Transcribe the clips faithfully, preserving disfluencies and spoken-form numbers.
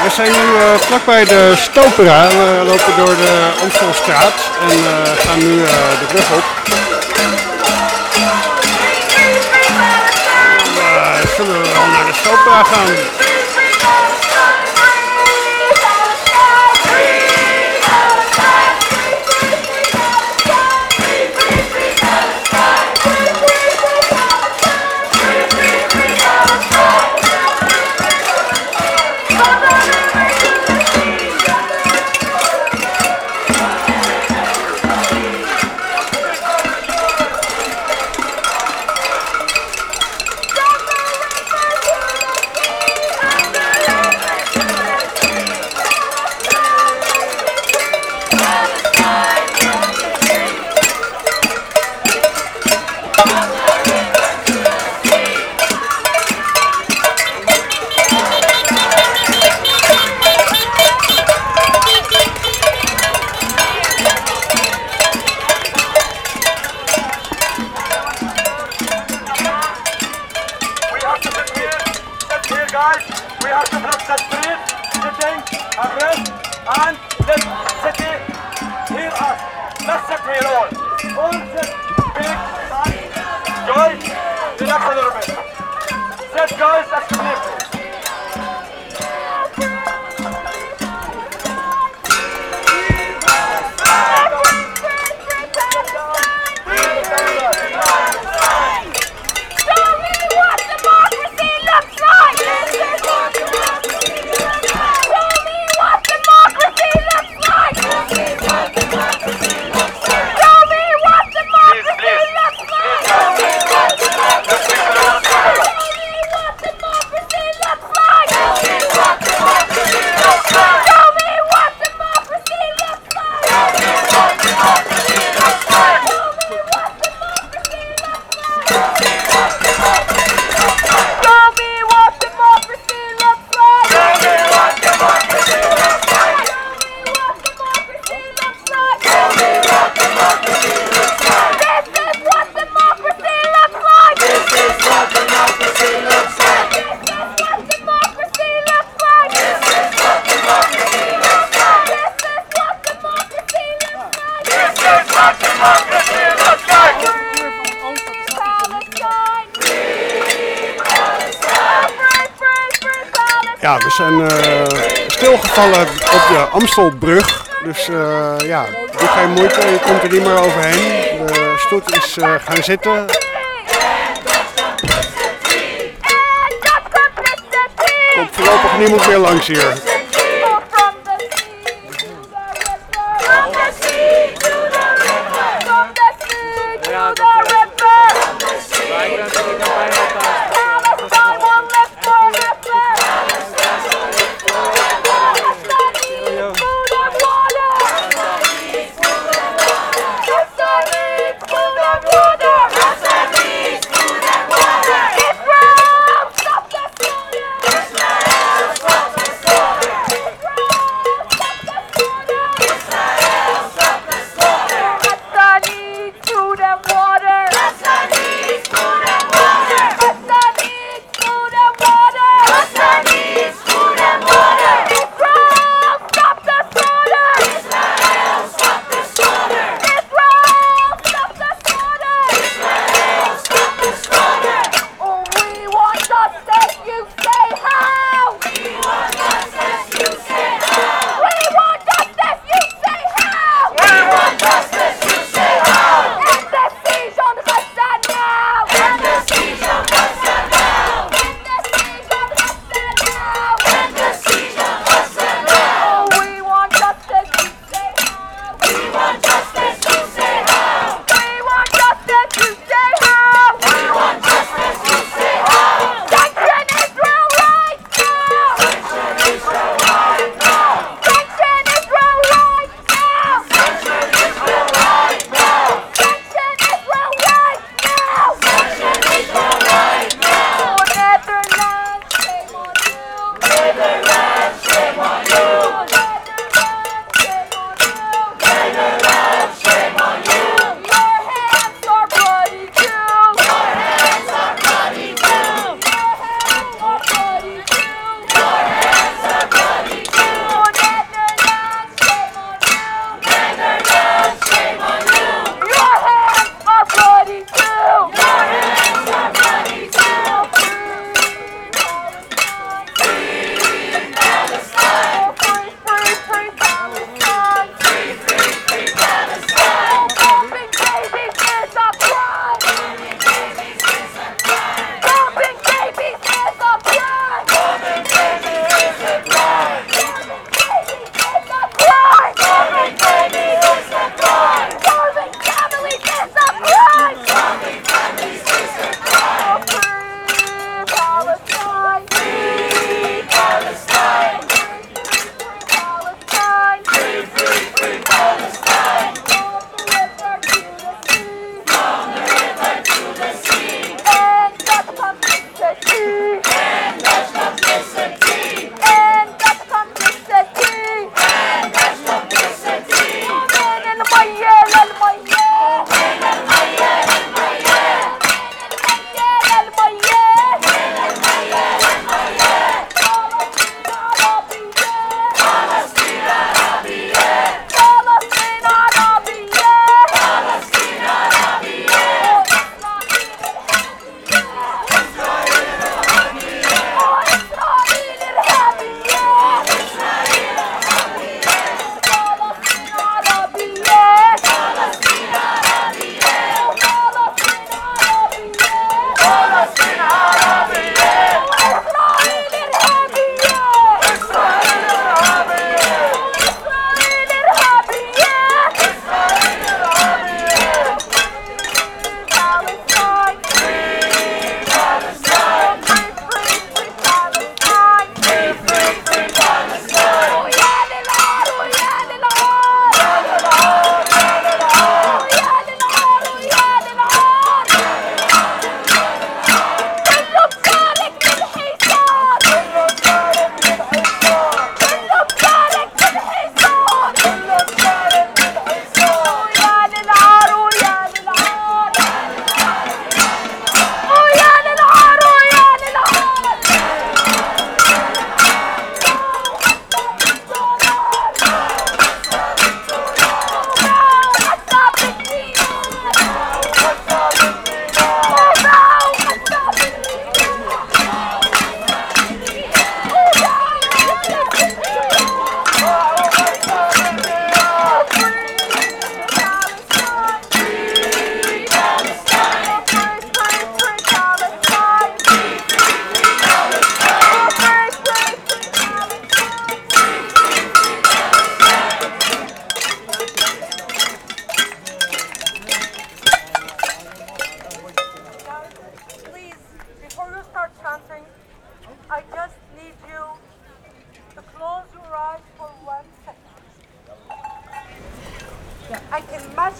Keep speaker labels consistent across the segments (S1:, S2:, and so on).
S1: we zijn nu uh, vlakbij de Stopera. We lopen door de Amstelstraat en uh, gaan nu uh, de brug op. Uh, zullen we wel naar de Stopera gaan? Ja, we zijn uh, stilgevallen op de Amstelbrug, dus uh, ja, doe geen moeite, je komt er niet meer overheen. De stoet is uh, gaan zitten. Komt voorlopig niemand meer langs hier.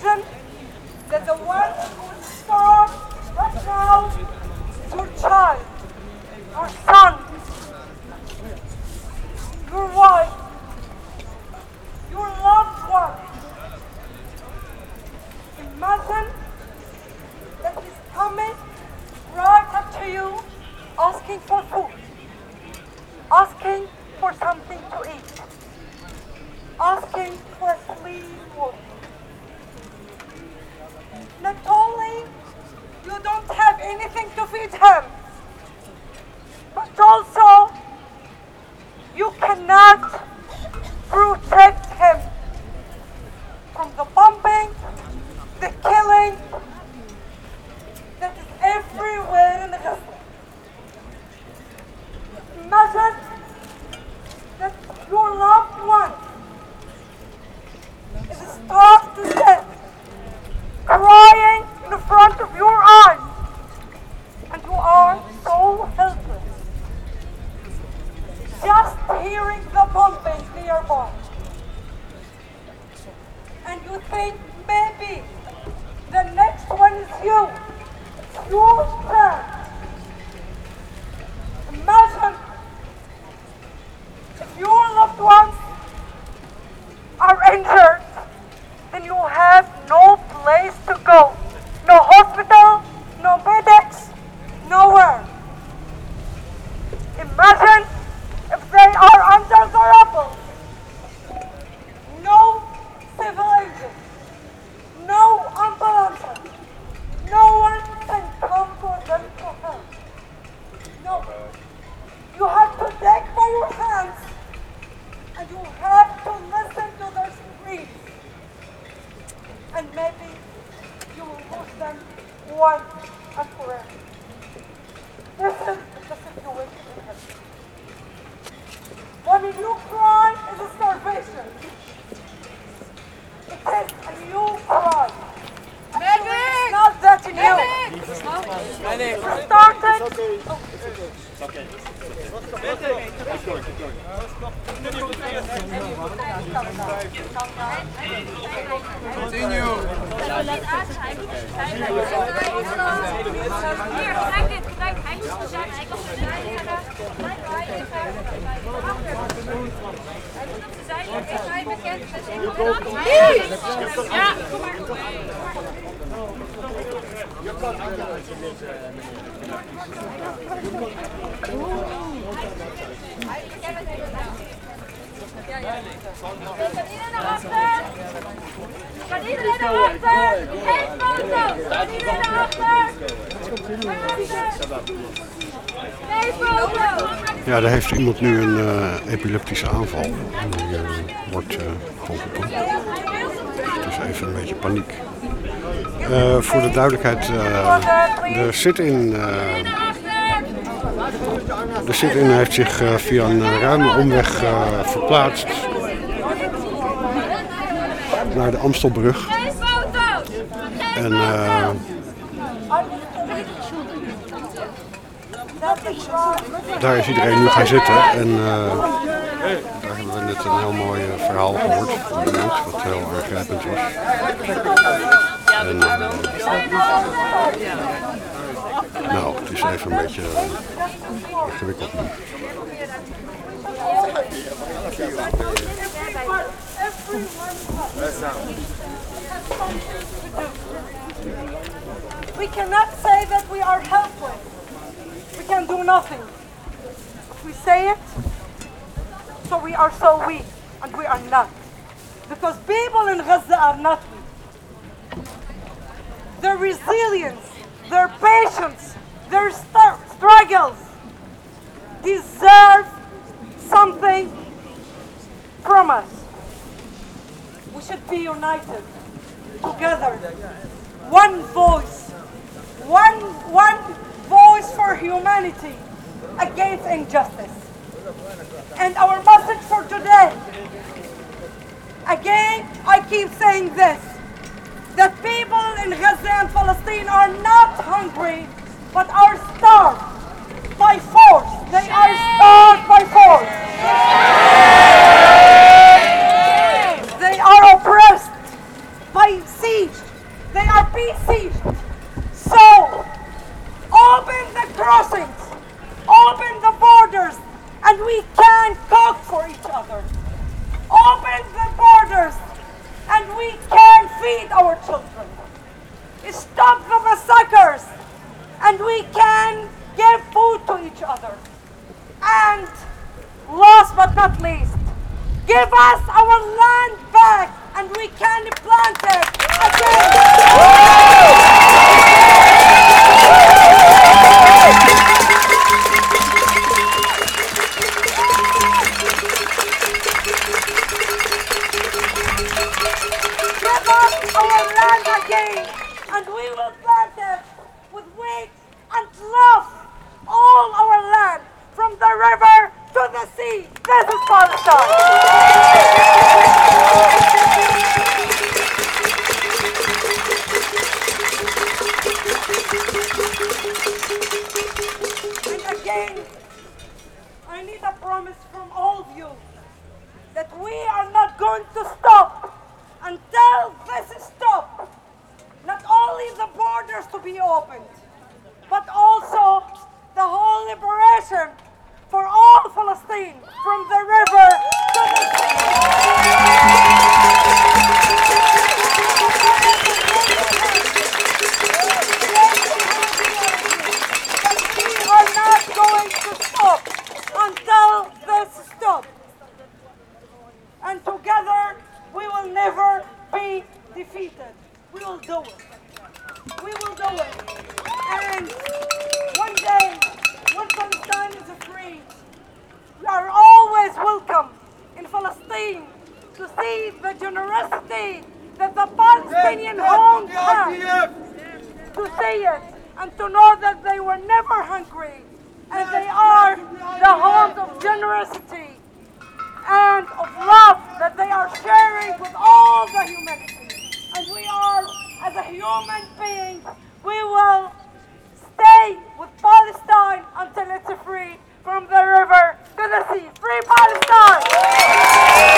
S2: Imagine that the one who is starved right now is your child, your son, your wife, your loved one. Imagine that he's coming right up to you, asking for food, asking for something to eat, asking for a clean water. Not only you don't have anything to feed him, but also you cannot protect him from the bombing, the killing that is everywhere in Gaza. Imagine that your loved one is starved to death, crying in front of your eyes, and you are so helpless. Just hearing the bombing nearby. And you think maybe the next one is you. It's your turn. Imagine if your loved ones are injured, then you have no place to go. No hospital, no medics, nowhere. Imagine if they are under the rubble. No civil agents, no ambulances, no one can come for them to help. No. You have to take by your hands and you have to listen to their screams. And maybe you will lose them once and forever. This is the situation in heaven. When you cry, it is starvation. It is a new cry. Actually, it's not that new. It started.
S3: Continue.
S4: Hier, kijk dit. Kijk, hij is gezet. Hij kan op de zijde. Hij moet op de zijde. Ik ga je bekend. Ja, kom maar. Kan iedereen naar achter? Kan iedereen naar achter? Geen foto! Kan iedereen naar achter? Geen foto!
S1: Ja, daar heeft iemand nu een uh, epileptische aanval. En die uh, wordt uh, geholpen. Het is even een beetje paniek. Uh, voor de duidelijkheid, uh, de sit-in uh, de sit-in heeft zich uh, via een ruime omweg uh, verplaatst naar de Amstelbrug. En uh, daar is iedereen nu gaan zitten en uh, daar hebben we net een heel mooi uh, verhaal gehoord van iemand wat heel aangrijpend was. En, uh, nou, het is even een beetje uh, ingewikkeld nu.
S2: We cannot say that we are helpless. We can do nothing. If we say it, so we are so weak, and we are not. Because people in Gaza are not weak. Their resilience, their patience, their st- struggles deserve something from us. We should be united, together. One voice, one, one voice for humanity against injustice. And our message for today, again, I keep saying this, that people in Gaza and Palestine are not hungry, but are starved by force. They are starved by force. They are oppressed by siege. children. Stop the massacres, and we can give food to each other. And last but not least, give us our land back, and we can plant it again. Give us our land again, and we will plant it with wheat and love all our land, from the river to the sea. This is Palestine. And again, I need a promise from all of you that we are not going to stop until this stops. Not only the borders to be opened, but also the whole liberation for all Palestine, from the river to the sea. But we are not going to stop until this stops. And together we will never be defeated. We will do it. We will do it. And one day, when Palestine is free, we are always welcome in Palestine to see the generosity that the Palestinian homes have, to see it and to know that they were never hungry, and they are the homes of generosity and of love that they are sharing with all the humanity. And we are, as a human being, we will stay with Palestine until it's free, from the river to the sea. Free Palestine!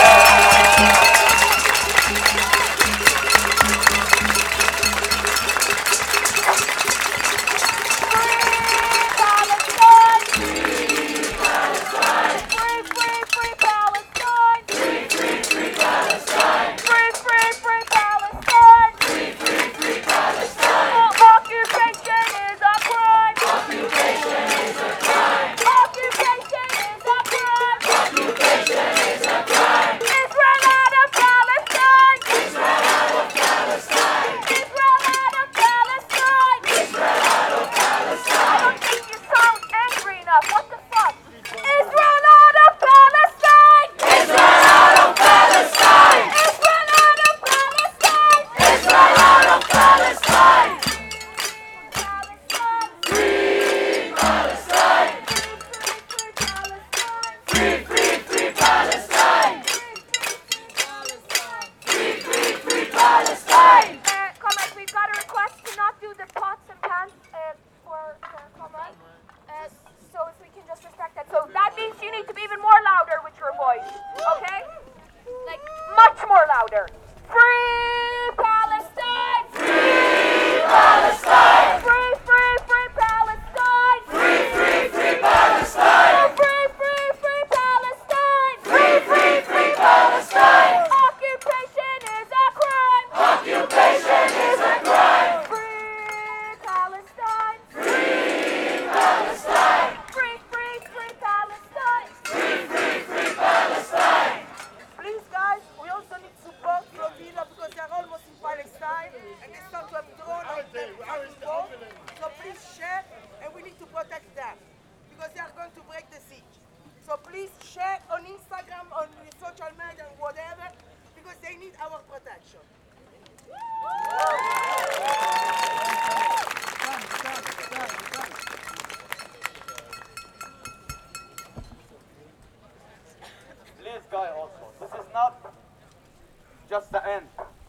S3: Just the end.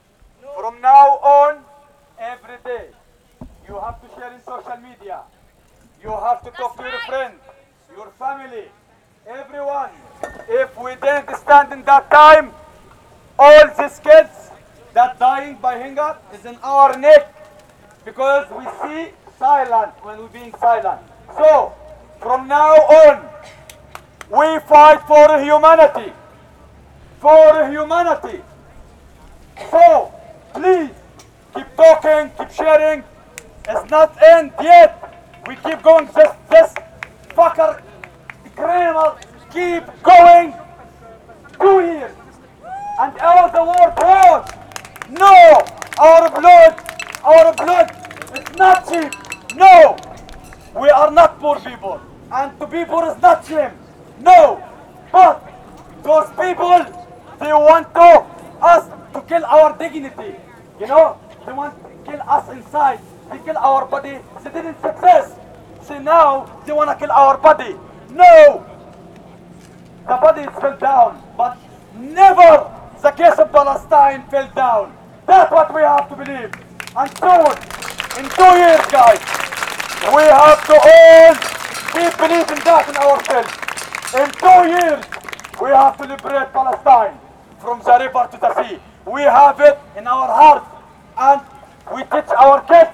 S3: From now on, every day, you have to share in social media. You have to talk to your friends, your family, everyone. If we didn't stand in that time, all these kids that dying by hunger is in our neck, because we see silent when we're being silent. So, from now on, we fight for humanity. For humanity. So, please, keep talking, keep sharing. It's not end yet. We keep going. This, this fucker, criminal, keep going. Two years. And all the world knows. No, our blood, our blood, it's not cheap. No, we are not poor people. And to be poor is not shame. No, but those people, they want to us to kill our dignity. You know, they want to kill us inside. They kill our body. They didn't success. So now they want to kill our body. No, the body is fell down, but never the case of Palestine fell down. That's what we have to believe. And soon, in two years, guys, we have to all keep believing that in ourselves. In two years, we have to liberate Palestine from the river to the sea. We have it in our heart, and we teach our kids.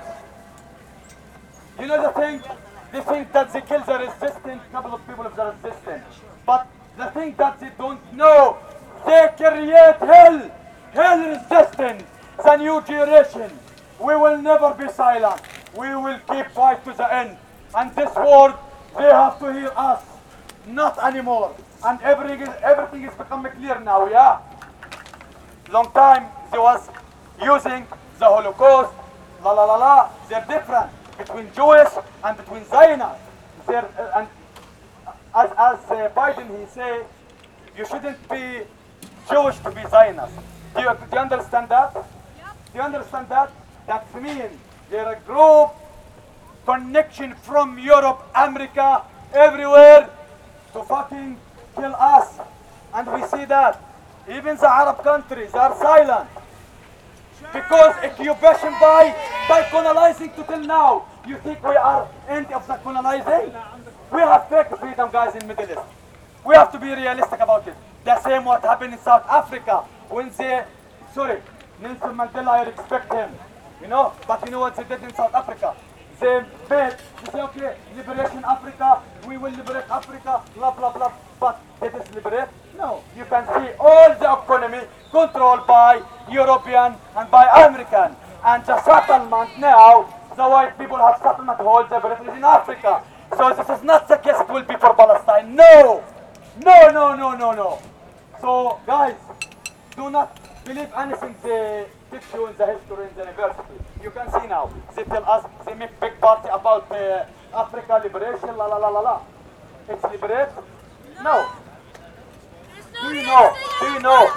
S3: You know the thing? They think that they kill the resistance, couple of people of the resistance. But the thing that they don't know, they create hell, hell resistance, the new generation. We will never be silent. We will keep fight to the end. And this world, they have to hear us, not anymore. And everything is, everything is becoming clear now, yeah? Long time, they was using the Holocaust, la la la la, they're different between Jewish and between Zionists. They're, uh, and as, as uh, Biden, he say, you shouldn't be Jewish to be Zionist. Do you, do you understand that? Do you understand that? That means they're a group, connection from Europe, America, everywhere to fucking kill us. And we see that. Even the Arab countries are silent. Because occupation by, by colonizing to till now. You think we are end of the colonizing? We have fake freedom, guys, in Middle East. We have to be realistic about it. The same what happened in South Africa when they, sorry, Nelson Mandela, I respect him, you know, but you know what they did in South Africa? They made, they say, okay, liberation Africa, we will liberate Africa, blah, blah, blah, but did it liberate? No. You can see all the economy controlled by European and by American. And the settlement now, the white people have settlement hold the territories in Africa. So this is not the case it will be for Palestine. No! No, no, no, no, no. So, guys, do not believe anything they teach you in the history in the university. You can see now, they tell us, they make big party about uh, Africa liberation, la la la la la. It's liberate? No. Do you know? Do you know?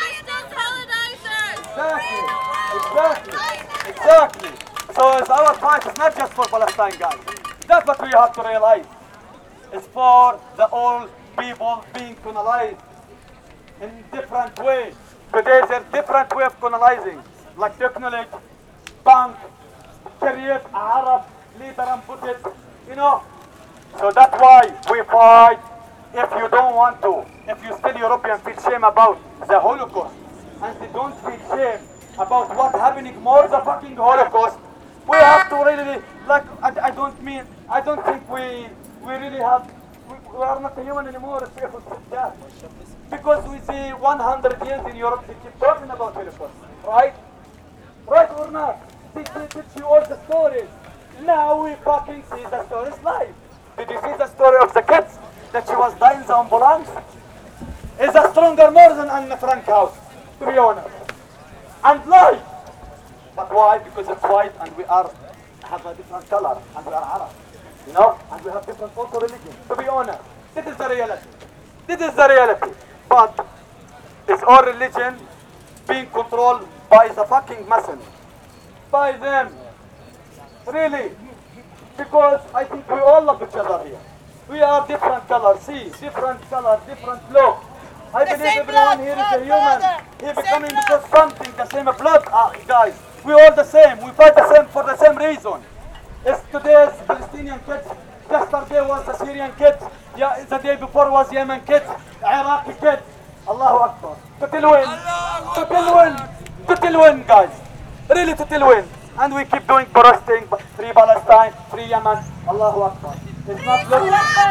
S3: Exactly, exactly, exactly. So it's our fight is not just for Palestine, guys. That's what we have to realize. It's for the old people being colonized in different ways. Today there's different way of colonizing, like technology, bank, create a Arab leader and put it, you know. So that's why we fight. If you don't want to, if you still European feel shame about the Holocaust, and they don't feel shame about what happening more the fucking Holocaust, we have to really, like, I, I don't mean, I don't think we, we really have, we, we are not human anymore if we accept that. Because we see one hundred years in Europe, they keep talking about Holocaust, right? Right or not? They, they teach you all the stories. Now we fucking see the stories live. Did you see the story of the kids that she was dying in the ambulance? Is a stronger more than Anne Frank house, to be honest. And live. But why? Because it's white and we are have a different color and we are Arab. You know? And we have different also religion. To be honest, this is the reality. This is the reality. But is our religion being controlled by the fucking Mason? By them. Really. Because I think we all love each other here. We are different colors, see, different color, different look. I
S4: The
S3: believe
S4: same
S3: everyone
S4: blood,
S3: here is
S4: blood,
S3: a human.
S4: brother.
S3: He
S4: Same
S3: becoming
S4: blood.
S3: because something, the same blood, ah, guys. We all the same. We fight the same for the same reason. It's today's Palestinian kids. Yesterday was the Syrian kids. Yeah, the day before was Yemen kids, Iraqi kids. Allahu Akbar. To till win. To till win. To till win, guys. Really to till win. And we keep doing protesting, free Palestine, free Yemen. Allahu Akbar. It's not looking.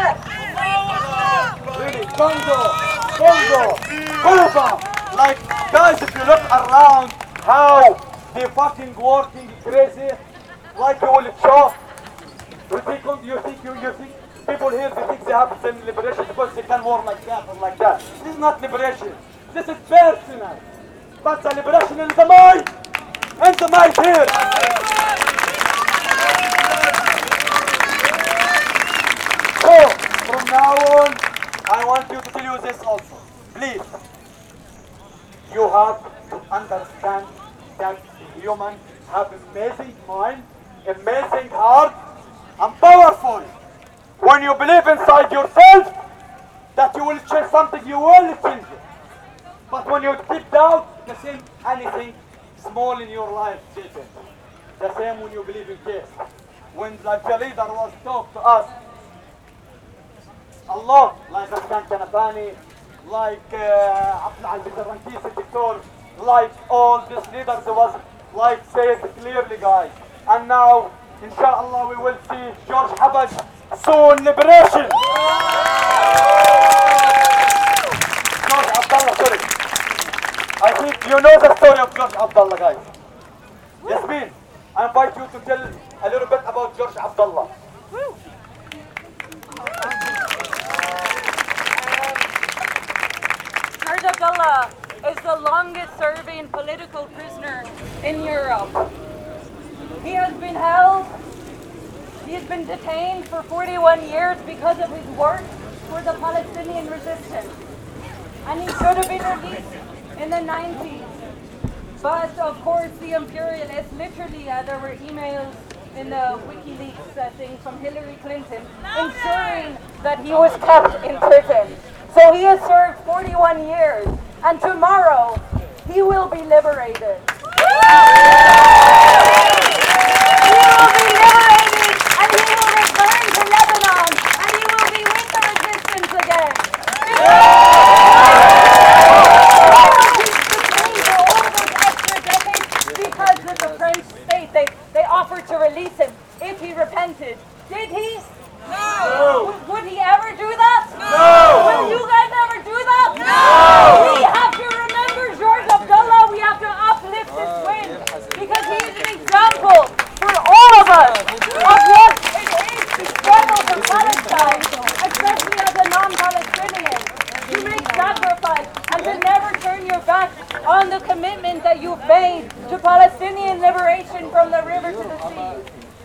S3: Really, Congo, Congo, Cuba. Like, guys, if you look around how They fucking working crazy like you will show. You think you think you, you think people here they think they have some liberation because they can work like that or like that. This is not liberation. This is personal. But the liberation in the mind. In the mind here. So from now on, I want you to tell you this also. Please. You have to understand that humans have amazing mind, amazing heart, and powerful. When you believe inside yourself that you will change something, you will change it. But when you deep down, the same anything small in your life, changes. The same when you believe in this. When the leader was talk to us, Allah, like Hassan Kanafani, like uh, Abdul Aziz Al-Rantisi, Dictor, like all these leaders was like say it clearly, guys. And now, inshallah, we will see George Habaj soon liberation. George Abdullah, sorry. I think you know the story of George Abdullah, guys. Yasmin, I invite you to tell a little bit about George Abdullah.
S5: George Abdullah is the longest serving political prisoner in Europe. He has been held, he has been detained for forty-one years because of his work for the Palestinian resistance. And he should have been released in the nineties. But of course the imperialists, literally uh, there were emails in the WikiLeaks uh, thing from Hillary Clinton ensuring that he was kept in prison. So he has served forty-one years, and tomorrow he will be liberated. He will be liberated, and he will return to Lebanon, and he will be with the resistance again. Because of the French state, they, they offered to release him if he repented. Did he? No! Would, would he ever do that? No! Will you guys ever do that? No! We have to remember George Abdullah. We have to uplift his win because he is an example for all of us of what it is to struggle for Palestine, especially as a non-Palestinian. To make sacrifice and to never turn your back on the commitment that you've made to Palestinian liberation from the river to the sea.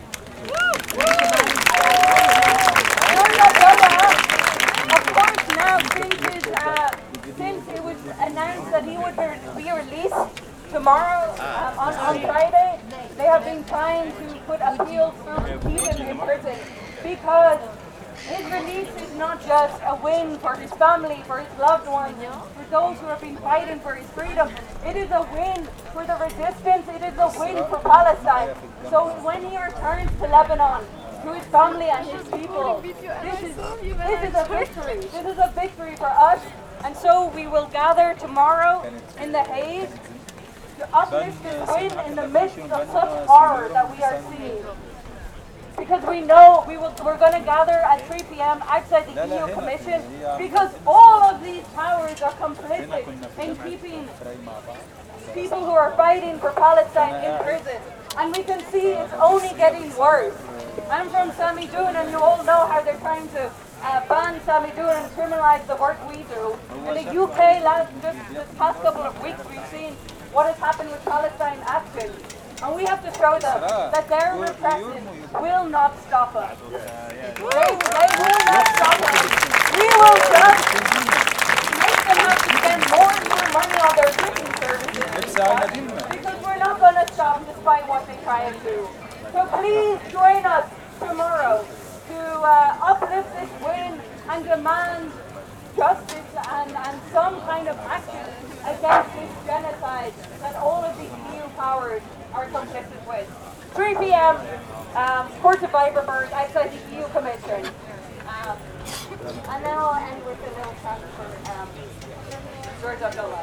S5: George Abdullah, of course, now since, his, uh, since it was announced that he would be released tomorrow um, on, on Friday, they have been trying to put appeals through to keep him in prison because his release is not just a win for his family, for his loved ones, for those who have been fighting for his freedom. It is a win for the resistance. It is a win for Palestine. So when he returns to Lebanon, to his family and his people, this is, this is a victory. This is a victory for us. And so we will gather tomorrow in The Hague to uplift this win in the midst of such horror that we are seeing. Because we know we will, we're going to gather at three p m outside the E U Commission because all of these powers are complicit in keeping people who are fighting for Palestine in prison. And we can see it's only getting worse. I'm from Sami Doon, and you all know how they're trying to uh, ban Sami Doon and criminalize the work we do. In the U K, last, just this past couple of weeks, we've seen what has happened with Palestine Action. And we have to show them that their repression will not stop us. They, they will not stop us. We will just make them have to spend more and more money on their shipping services because we're not going to stop despite what they try and do. So please join us tomorrow to uh, uplift this win and demand justice and, and some kind of action against this genocide that all of these E U powers are complicit with. three p m um, Court of Iverberg outside the E U Commission. Um, and then I'll end with a little chant for um, George Abdullah.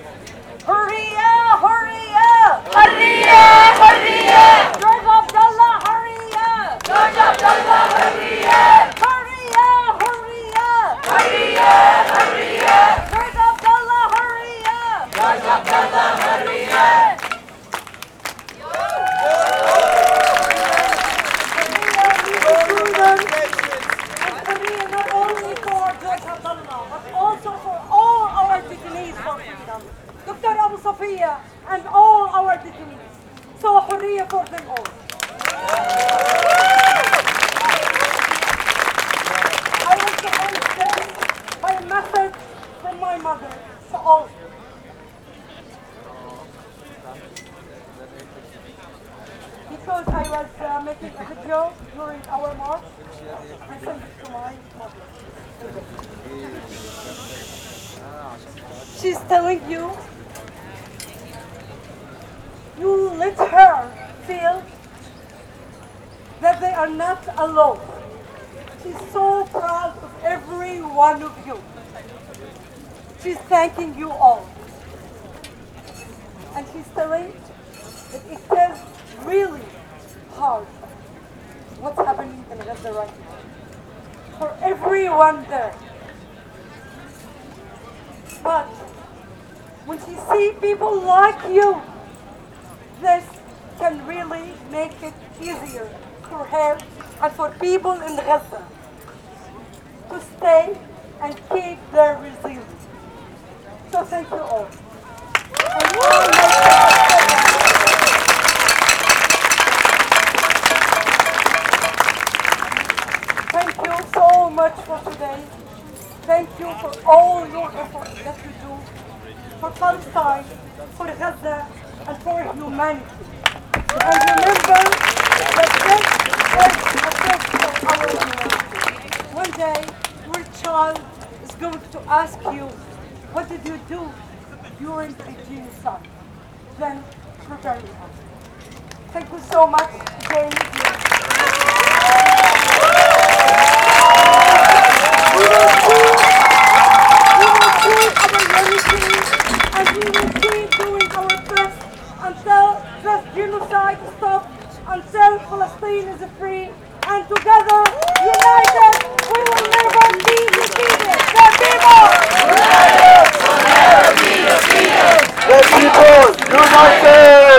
S5: Hurriya! Hurriya! Hurriya! Hurriya! George Abdullah! Hurriya! George Abdullah! Hurriya! Hurriya! Hurriya! Hurriya! Hurriya! George Abdullah! Hurriya! George Abdullah! Hurriya!
S2: Sofia, and all our detainees. So حرية for them all. I want to end by a message from my mother to all. Because I was uh, making a video during our march, I sent it to my mother. She's telling you, you let her feel that they are not alone. She's so proud of every one of you. She's thanking you all. And she's telling that it is really hard what's happening in Gaza right now. For everyone there. But when she sees people like you, this can really make it easier for her and for people in Gaza to stay and keep their resilience. So thank you all. And all thank you so much for today. Thank you for all your effort that you do for Palestine, for Gaza, and for humanity. And remember that this is a test of our humanity. One day, your child is going to ask you, what did you do during the genocide? Then prepare yourself. Thank you so much. Again, we will keep, we will keep our unity, and we will keep doing our best until this genocide stops, until Palestine is free, and together, united, we will never be defeated. The people! United will never be defeated!
S3: The people united!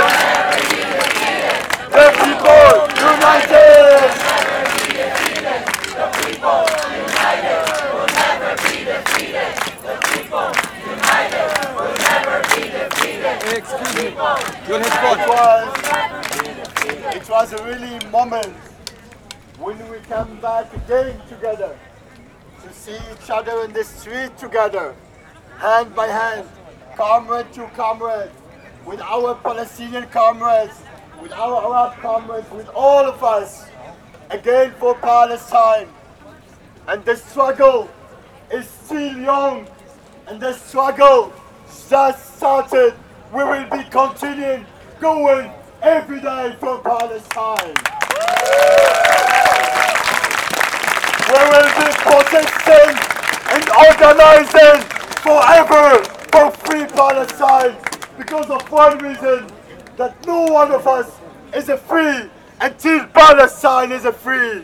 S3: The people united! The people united will never be defeated! The people united will never be defeated! Excuse me, your headphones. It was a really moment when we come back again together to see each other in the street together, hand by hand, comrade to comrade, with our Palestinian comrades, with our Arab comrades, with all of us, again for Palestine. And the struggle is still young, and the struggle just started. We will be continuing going every day for Palestine. We will be protesting and organizing forever for free Palestine, because of one reason, that no one of us is a free until Palestine is a free.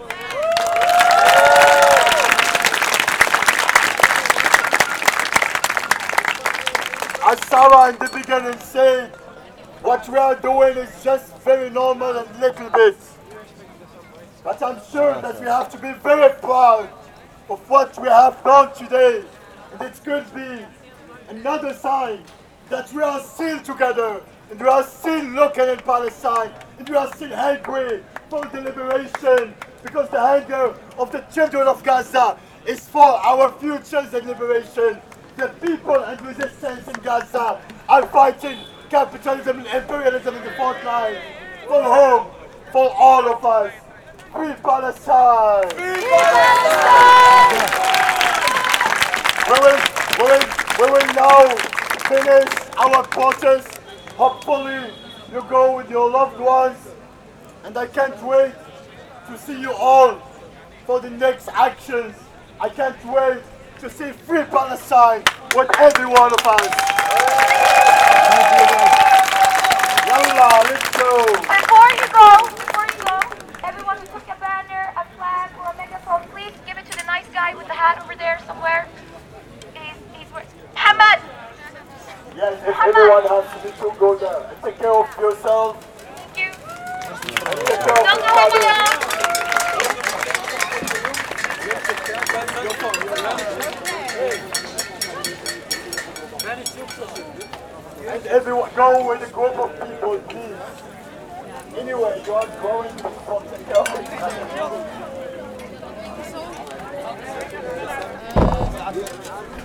S3: As Sarah in the beginning said, what we are doing is just very normal and little bit. But I'm sure that we have to be very proud of what we have done today. And it could be another sign that we are still together, and we are still looking in Palestine, and we are still hungry for the liberation, because the hunger of the children of Gaza is for our futures and liberation. The people and resistance in Gaza are fighting capitalism and imperialism in the front line. For whom? For all of us. Free Palestine! Free Palestine! We will, we will, we will now finish our protest. Hopefully you go with your loved ones, and I can't wait to see you all for the next actions. I can't wait to see free Palestine with every one of us. Yalla, let's go.
S4: Before you go, before you go, everyone who took a banner, a flag, or a megaphone, please give it to the nice guy with the hat over there somewhere. He's, he's where? Hamad!
S3: Yes, if everyone has to be to go there. And take care of yourself.
S4: Thank you.
S3: And take care of
S4: Don't
S3: each
S4: go over
S3: other.
S4: there.
S3: Hey. And everyone, go with a group of people, please. Anyway, you are going to something else.